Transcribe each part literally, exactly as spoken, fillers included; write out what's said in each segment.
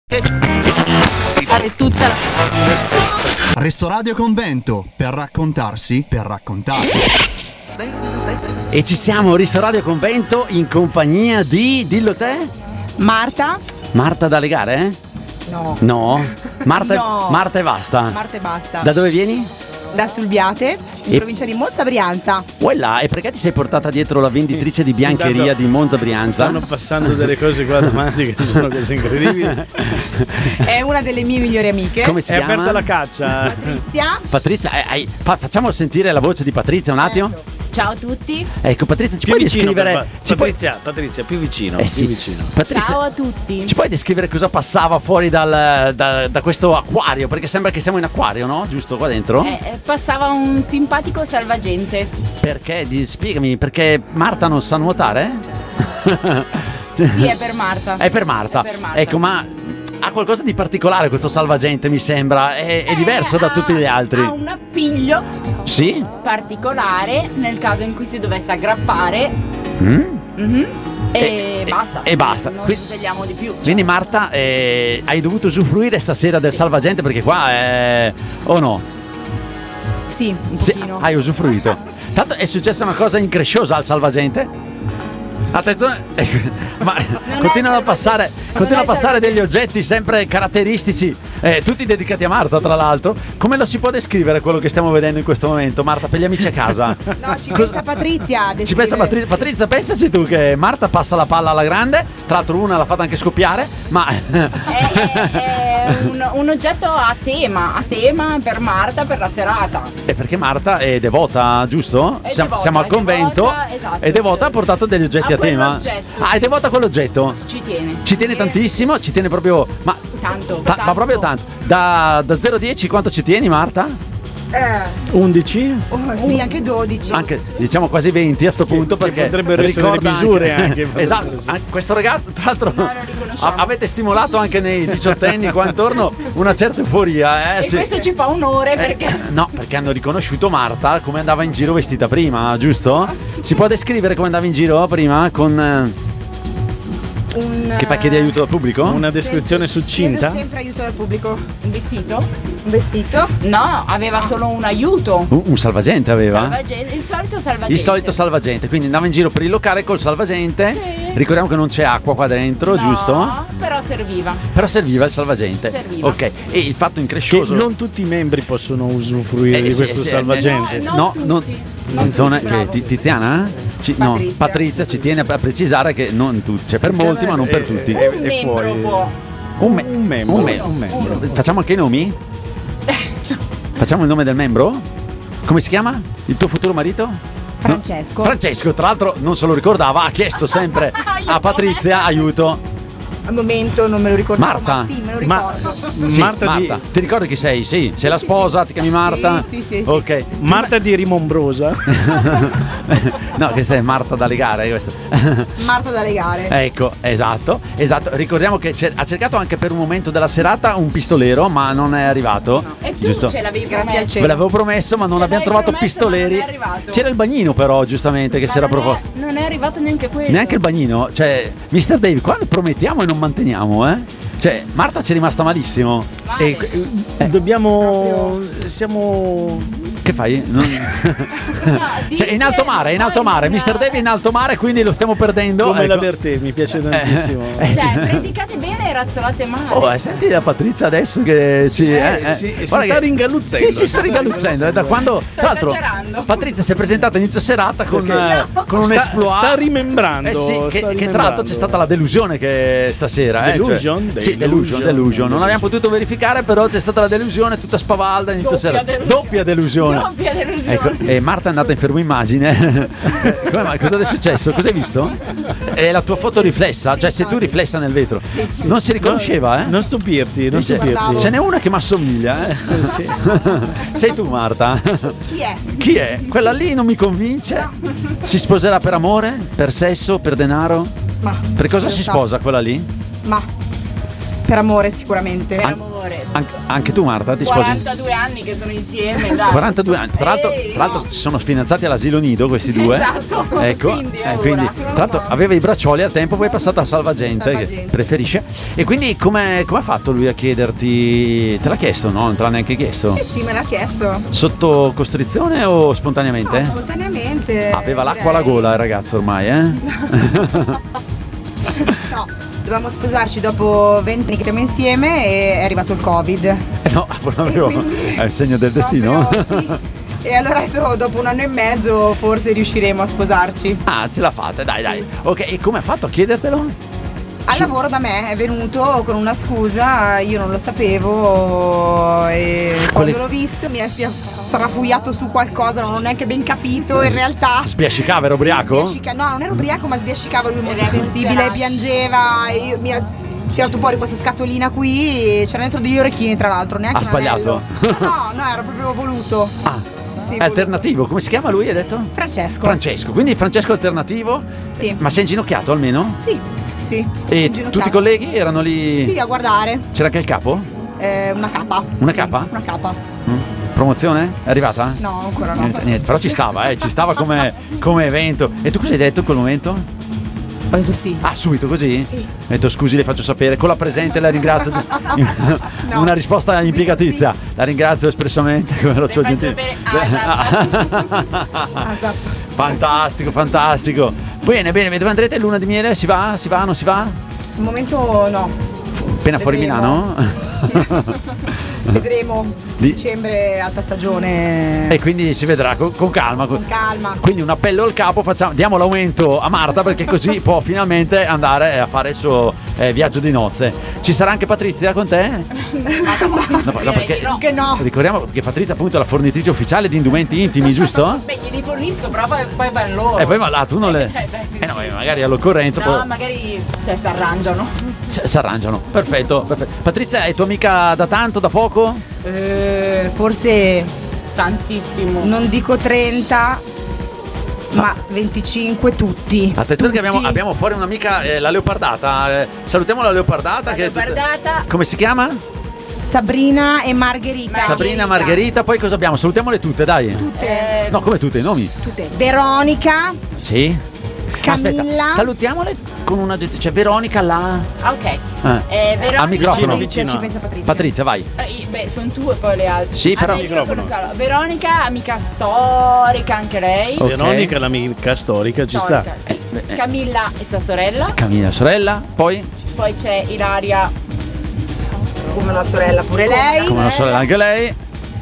Fare tutta la... Restoradio Convento, per raccontarsi, per raccontare. E ci siamo, Ristoradio Convento, in compagnia di, dillo te? Marta? Marta da legare, eh? No. No? Marta, No. Marta e basta. Marta e basta. Da dove vieni? Da Sulbiate, in E- provincia di Monza, Brianza. Quella, e perché ti sei portata dietro la venditrice di biancheria Intanto di Monza Brianza? Stanno passando delle cose qua davanti che sono cose incredibili. È una delle mie migliori amiche. Come si È chiama? aperta la caccia. Patrizia. Patrizia, eh, hai- fa- facciamo sentire la voce di Patrizia un attimo. Ciao a tutti. Ecco, Patrizia, ci Più puoi vicino, descrivere? per- ci puoi- Patrizia, Patrizia, più vicino, Eh più sì. vicino. Patrizia, Ciao a tutti. ci puoi descrivere cosa passava fuori dal, da, da questo acquario? Perché sembra che siamo in acquario, no? Giusto qua dentro? Eh, eh, passava un simpatico salvagente. Perché? Di- spiegami, perché Marta non sa nuotare? Sì, è per Marta. È per Marta. È per Marta. Ecco, ma ha qualcosa di particolare questo salvagente, mi sembra. È, è diverso da ha- tutti gli altri. Ha un appiglio Sì? particolare nel caso in cui si dovesse aggrappare. Mm? Mhm. E, E- basta. e basta. Non Quindi- svegliamo di più. Quindi Marta, eh, hai dovuto usufruire stasera del salvagente perché qua è... o no? Sì, un Sì, pochino. hai usufruito. Tanto è successa una cosa incresciosa al salvagente. Attenzione, ecco, ma continuano a passare, continuano a passare degli oggetti sempre caratteristici, eh, tutti dedicati a Marta, tra l'altro. Come lo si può descrivere quello che stiamo vedendo in questo momento, Marta, per gli amici a casa? No, ci Cosa- pensa Patrizia. a Ci pensa descrivere. Patrizia. Patrizia, pensaci tu che Marta passa la palla alla grande, tra l'altro una l'ha fatta anche scoppiare, ma... È, è- è un, un oggetto a tema, a tema per Marta per la serata. È perché Marta è devota, giusto? È siamo, devota, siamo al è convento. devota, esatto. È devota, ha portato degli oggetti A a, tema. quell'oggetto, Ah, è sì. devota a quell'oggetto. Ci tiene. Ci tiene tantissimo, ci tiene proprio. Ma, Tanto, ta- tanto. ma proprio tanto. Da, da zero a dieci quanto ci tieni, Marta? Eh, undici? oh, sì, anche dodici. Anche diciamo quasi venti a sto punto, che perché potrebbero essere ricorda le misure anche. Esatto, anche questo ragazzo, tra l'altro, No, lo riconosciamo. a- avete stimolato anche nei diciottenni qua intorno una certa euforia, eh? E sì. questo ci fa onore Eh, perché no, perché hanno riconosciuto Marta come andava in giro vestita prima, giusto? Si può descrivere come andava in giro prima con... eh, Un, che fa chiede aiuto al pubblico? Una descrizione Chiedo succinta? sempre aiuto dal pubblico. un vestito? Un vestito. No, aveva solo un aiuto. Un, un salvagente aveva? Salvagente, il solito salvagente. Il solito salvagente, quindi andava in giro per il locale col salvagente. Sì. Ricordiamo che non c'è acqua qua dentro, No, giusto? però serviva. Però serviva il salvagente. Serviva. Ok, e il fatto Che increscioso. non tutti i membri possono usufruire Eh, di sì, questo sì, salvagente. No, No, tutti. non, Non non- tutti, che- bravo. Ti- Tiziana? Ci- no, Patrizia. Patrizia ci tiene a precisare che non tutti, cioè per molti, ma non per è- tutti. è- Un è membro fuori. può. Un, me- un membro, un me- un membro. Facciamo anche i nomi? Facciamo il nome del membro? Come si chiama? Il tuo futuro marito? Francesco. Francesco, tra l'altro non se lo ricordava, ha chiesto sempre a Patrizia aiuto. Al momento non me lo ricordo. Marta? Ma sì, me lo Ma- ricordo. Sì, Marta, Marta, Di, ti ricordi chi sei? Sì, sei la sì, sposa, sì. ti chiami Marta? Sì, sì, sì, sì. Ok. Marta di Rimombrosa. No, questa è Marta da legare, questa. Marta da legare. Ecco, esatto, esatto. Ricordiamo che c'è- ha cercato anche per un momento della serata un pistolero, ma non è arrivato. E tu giusto? ce l'avevi Grazie al promesso. cielo. Ve l'avevo promesso, ma non Ce abbiamo l'hai trovato promesso, pistoleri. ma non è arrivato. C'era il bagnino, però, giustamente, che Ma si era non proposto. è- Non è arrivato neanche quello. Neanche il bagnino, cioè, mister Dave, qua promettiamo e non manteniamo, eh? Cioè, Marta ci è rimasta malissimo. Male. E eh, dobbiamo. Siamo. Che fai? Non- cioè, è in alto mare, è in alto mare. mister Dave è in alto mare, quindi lo stiamo perdendo. Come ecco. la Bertè, mi piace tantissimo. Eh, Cioè, predicate bene e razzolate male. Oh, eh, senti la Patrizia adesso che ci Eh, eh, sì, si guarda sta che- ringaluzzendo. Sì, si sta ringaluzzendo. È da quando, tra l'altro, esagerando. Patrizia si è presentata a inizio serata con, eh, con un sta, esploit. sta rimembrando. Eh sì, che, sta che tra l'altro c'è stata la delusione che stasera. eh, Delusion? cioè- sì, delusion, Delusion. delusion. Non abbiamo potuto verificare, però c'è stata la delusione tutta spavalda a inizio Doppia serata. delusione. Doppia delusione. Doppia delusione. Ecco, e Marta è andata in fermo immagine. Come mai? Cosa è successo? Cosa hai visto? È la tua foto riflessa, cioè sei tu riflessa nel vetro. Non si riconosceva, eh? Non stupirti, non Dice, stupirti. ce n'è una che mi assomiglia, eh? Sì. Sei tu, Marta. Chi è? Chi è? Quella lì non mi convince. Si sposerà per amore? Per sesso? Per denaro? Ma Per cosa lo si sa. sposa quella lì? Ma per amore sicuramente. Per An- amore, Anche, anche tu Marta ti sposi? quarantadue anni che sono insieme, dai. quarantadue anni, tra l'altro, Ehi, tra l'altro no. si sono fidanzati all'asilo nido questi due. Esatto, Ecco, quindi, eh, allora. quindi, tra l'altro aveva i braccioli al tempo, poi è passata a Salvagente, che Salvagente. preferisce. E quindi come ha fatto lui a chiederti? Te l'ha chiesto, no? Non te l'ha neanche chiesto? Sì, sì, me l'ha chiesto. Sotto costrizione o spontaneamente? No, spontaneamente. Aveva l'acqua alla direi. gola il ragazzo ormai, eh? No, dovevamo sposarci dopo venti anni che siamo insieme e è arrivato il Covid. Eh no, non avevo. quindi- È il segno del destino? Proprio, sì. E allora adesso dopo un anno e mezzo forse riusciremo a sposarci. Ah, ce la fate, dai, dai. Ok, e come ha fatto a chiedertelo? Al lavoro da me è venuto con una scusa, io non lo sapevo e Ah, quelle- quando l'ho visto mi ha mi ha trafuiato su qualcosa, non ho neanche ben capito in realtà. Sbiascicava, era Sì, ubriaco? sbiascica- no, non era ubriaco ma sbiascicava, lui è molto Era sensibile, emozionato. piangeva e io- mi ha tirato fuori questa scatolina qui e c'era dentro degli orecchini tra l'altro, neanche Ha un sbagliato? anello. No, no, era proprio voluto. Ah, Sì, sì, è voluto. alternativo, come si chiama lui, hai detto? Francesco. Francesco, quindi Francesco alternativo. Sì. Ma sei inginocchiato almeno? Sì, sì, sì. E Inginocchiato. tutti i colleghi erano lì? Sì, a guardare. C'era anche il capo? Eh, una capa. Una Sì, capa? Una capa. Mm. Promozione? È arrivata? No, ancora no. Niente, niente, però ci stava, eh, ci stava come, come evento. E tu cosa hai detto in quel momento? Ho detto sì. Ah, subito così? Sì. Ho detto scusi, le faccio sapere, con la presente la ringrazio. No. Una risposta impiegatizia. La ringrazio espressamente come la sua faccio gentile. sapere ASAP. Fantastico, fantastico. Bene, bene, dove andrete luna di miele? Si va? Si va? Non si va? Al momento no. Appena fuori Vedremo. Milano? Vedremo. Di- Dicembre, alta stagione. E quindi si vedrà con, con calma. Con calma. Quindi un appello al capo, facciamo, diamo l'aumento a Marta perché così può finalmente andare a fare il suo eh, viaggio di nozze. Ci sarà anche Patrizia con te? No, no, perché Che no. ricordiamo che Patrizia appunto è la fornitrice ufficiale di indumenti intimi, giusto? Beh, gli rifornisco, però poi, poi vanno loro. E poi ma là tu non le... Eh, beh, Eh no, sì. magari all'occorrenza No, poi magari cioè, si arrangiano. si si arrangiano. Perfetto, perfetto. Patrizia è tua amica da tanto, da poco? Eh, forse Tantissimo. non dico trenta, ma venticinque tutti. Attenzione che Tutti. abbiamo, abbiamo fuori un'amica, eh, la leopardata. Eh, salutiamo la leopardata. La che è tutta- leopardata. Come si chiama? Sabrina e Margherita. Margherita. Sabrina, Margherita. Poi cosa abbiamo? Salutiamole tutte, dai. Tutte. Eh, No, come tutte, i nomi? Tutte. Veronica. Sì. Camilla. Aspetta, salutiamole con una gente. C'è Veronica là. ah, ok. Eh. Eh, Veronica. Al microfono. Patrizia, vicino. ci pensa Patrizia. Patrizia, vai. Eh, beh, sono due poi le altre. Sì, però- Ah, il microfono solo. Veronica, amica storica anche lei. Ok. Veronica, l'amica storica, ci sta. Storica, sì. Eh, eh. Camilla e sua sorella. Camilla, sorella. Poi, Poi c'è Ilaria. Come una sorella pure lei. come una sorella anche lei.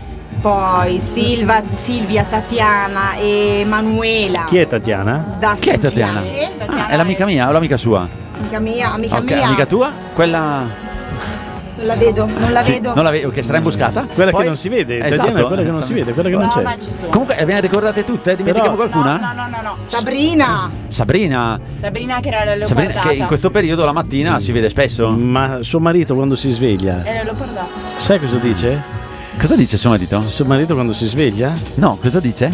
Poi Silva, Silvia, Tatiana e Manuela. Chi è Tatiana? Da Chi è Tatiana? Studiate. Ah, è l'amica mia o l'amica sua? Amica mia, amica Ok, mia. amica tua? Quella. Non la vedo, non la Sì, vedo. non la vedo, che sarà imboscata. Quella Poi- che non si vede, Esatto, Tatiana è quella che non si vede, quella che non No, c'è. ma ci sono. Comunque, le abbiamo ricordate tutte? Dimentichiamo Però- qualcuna? No, no, no, no, no. Sabrina. Sabrina. Sabrina che era la Sabrina, leopardata. che in questo periodo la mattina si vede spesso. Ma suo marito quando si sveglia, È la leopardata. sai cosa dice? Cosa dice suo marito? Suo marito quando si sveglia? No, cosa dice?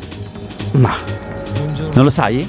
Ma Non lo sai?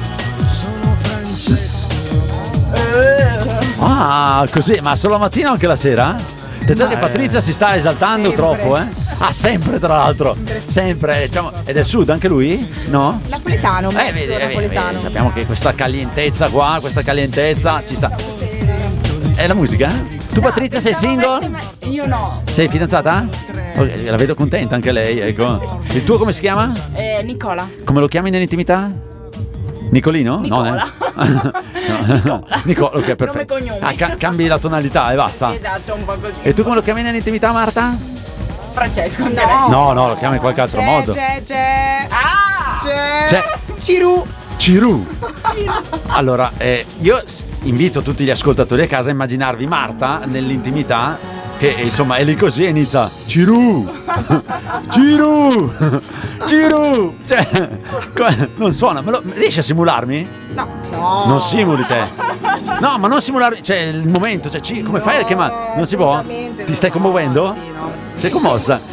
Ah, così, ma solo la mattina o anche la sera? Attenzione che Patrizia si sta esaltando Sempre. troppo, eh? Ah, sempre tra l'altro. Sempre, diciamo, è del sud anche lui? No? Napoletano, Eh, mezzo vedi, eh, vedi, napoletano. vedi, sappiamo che questa calientezza qua, questa calientezza ci sta. È la musica? Tu Patrizia sei Pensavo single? avesse mai- Io no. Sei fidanzata? Ok, la vedo contenta anche lei, ecco. Il tuo come si chiama? Eh, Nicola. Come lo chiami nell'intimità? Nicolino? Nicola. No, eh? No. Nicola, ok, perfetto. Nome e cognome. Ah, ca- cambi la tonalità e basta. Esatto, un po' così. E tu come lo chiami nell'intimità, Marta? Francesco, anche No. lei. No, no, lo chiami in qualche altro C'è, modo. c'è, c'è. Ah! C'è. C'è. Ciru. Ciru. Allora, eh, io s- invito tutti gli ascoltatori a casa a immaginarvi Marta nell'intimità che eh, insomma è lì così e inizia Ciru. Ciru. Ciru. Cioè, co- non suona, me lo, riesci a simularmi? No. No. Non simuli te. No, ma non simulare, cioè il momento, cioè ci- come fai a chiamare? Non si può? assolutamente Ti no. stai commuovendo? Sì, no. Sei commossa? Proprio commossa.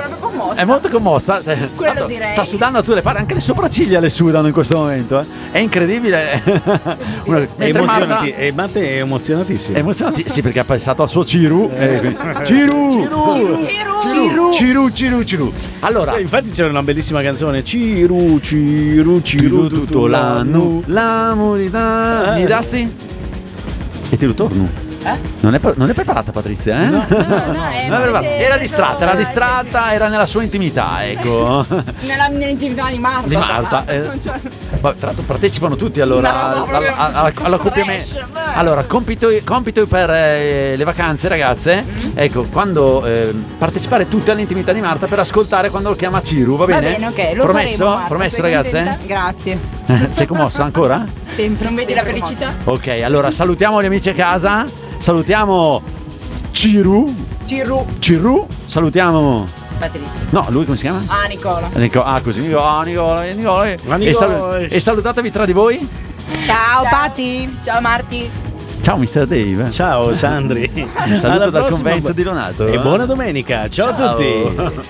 commossa. È molto commossa. Tanto direi. sta sudando a tutte le parti, anche le sopracciglia le sudano in questo momento. eh. È incredibile. Una- È, mentre Marta- emozionati- e Matte è emozionatissimo. è emozionati. Sì, perché ha pensato al suo Ciru. eh, quindi- Ciru! Ciru. Ciru! Ciru! Ciru! Ciru! Allora, Eh, Infatti c'era una bellissima canzone. Ciru, ciru, ciru, Ciru tutto l'anno, l'amorità. Mi dasti? E ti ritorno. Eh? Non è, pre- non è preparata Patrizia, eh? No, no, è- Non è preparata. avete Era preso- distratta, era eh, distratta, era nella sua intimità, ecco. Nella nell'intimità di Marta. Di Marta, eh. Non c'è- Ma, tra l'altro partecipano tutti allora No, al- no, al- proprio al- al- all'accoppiamento. trash, beh. Allora, compito, compito per eh, le vacanze, ragazze. Mm-hmm. Ecco, quando eh, partecipare tutte all'intimità di Marta per ascoltare quando lo chiama Ciru, va Va bene? bene, ok, lo Promesso? faremo, Marta, Promesso, sei ragazze? contenta? Grazie. Sei commossa ancora? Sempre. Non vedi la felicità? Ok, allora salutiamo gli amici a casa. Salutiamo Ciru. Ciru. Ciru. Salutiamo. Patrizia. No, lui come si chiama? Ah, Nicola. Nico- ah, così. Nicola, Nicola, Nicola. Ma E, sal- Nicola. e salutatevi tra di voi. Ciao, Pati. Ciao Marti. Ciao mister Dave. Ciao Sandri. Un saluto Alla dal prossima. convento di Donato. E buona domenica. Ciao, Ciao. a tutti.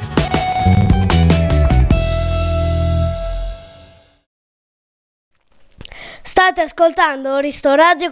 State ascoltando Risto Radio